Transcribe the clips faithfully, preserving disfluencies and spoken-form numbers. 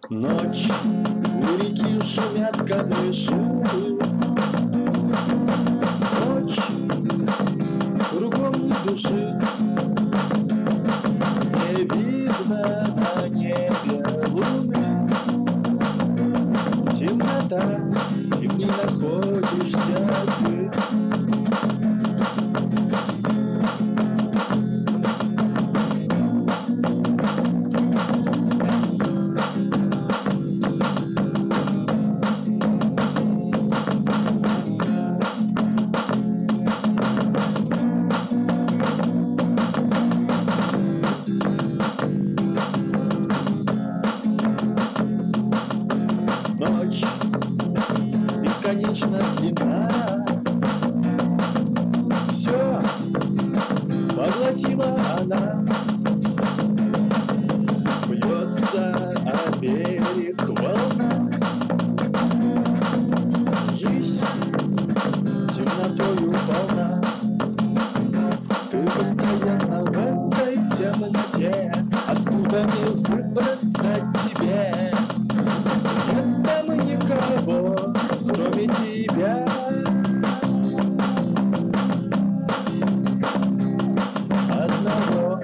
Ночь, у реки шумят камыши. Ночь, кругом ни души. Не видно на небе луны. Темнота, и в ней находишься ты. Ночь бесконечно длинна, все поглотила она. Бьется о берег волна. Жизнь темнотою полна. Ты постоянно в этой темноте, откуда не выбраться тебе. Нет там никого, кроме тебя. Одного.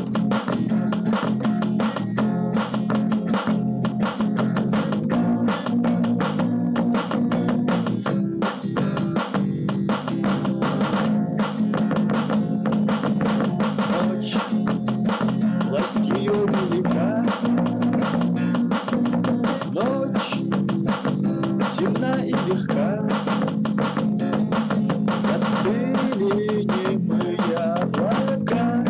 Ночь, власть ее велика. Ночь темна и легка. Застыли немые облака,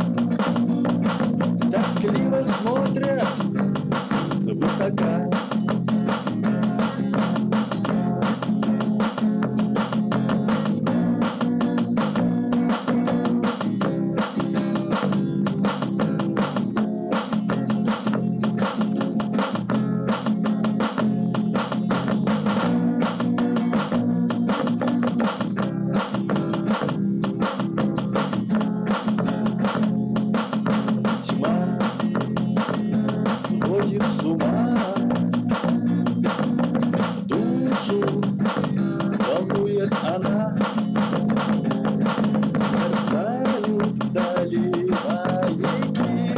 тоскливо смотрят свысока. Сводит с ума, душу волнует она. Мерцают вдали маяки,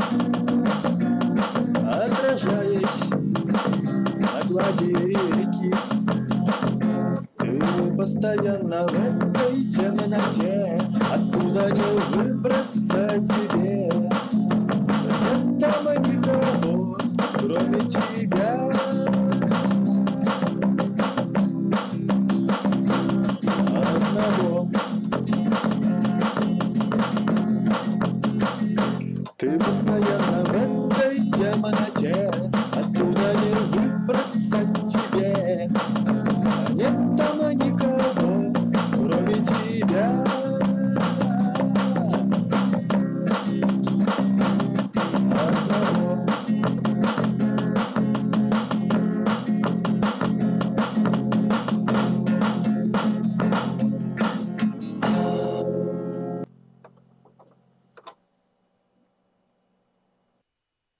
отражаясь на глади реки. Ты постоянно в этой темноте, откуда не выбраться тебе. Нет там никого, кроме тебя. Одного. Ты постоянно